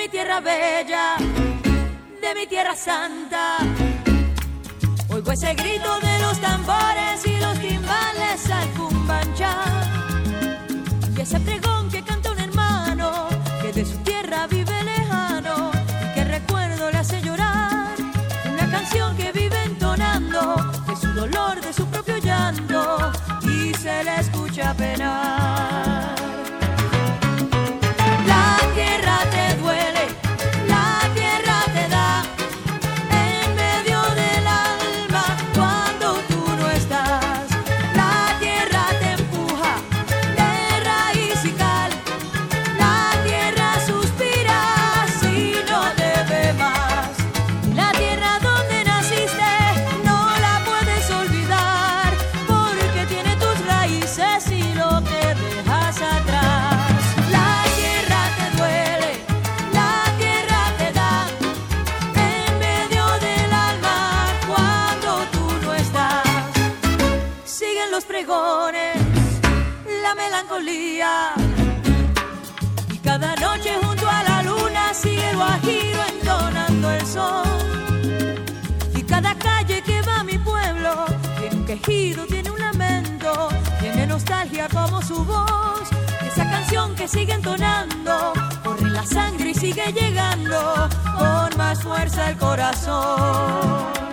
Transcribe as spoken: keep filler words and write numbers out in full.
mi tierra bella, de mi tierra santa. Oigo ese grito de los tambores y los timbales al cumbanchá. Y ese pregón que canta un hermano que de su tierra vive lejano y que recuerdo le hace llorar. Una canción que vive entonando de su dolor, de su propio llanto y se le escucha penar. La tierra te duele, la tierra te da en medio del alma cuando tú no estás. La tierra te empuja de raíz y cal, la tierra suspira si no te ve más. La tierra donde naciste no la puedes olvidar porque tiene tus raíces y lo que dejas atrás. Los pregones, la melancolía y cada noche junto a la luna sigue el guajiro entonando el sol. Y cada calle que va a mi pueblo tiene un quejido, tiene un lamento, tiene nostalgia como su voz. Esa canción que sigue entonando corre en la sangre y sigue llegando con más fuerza al corazón.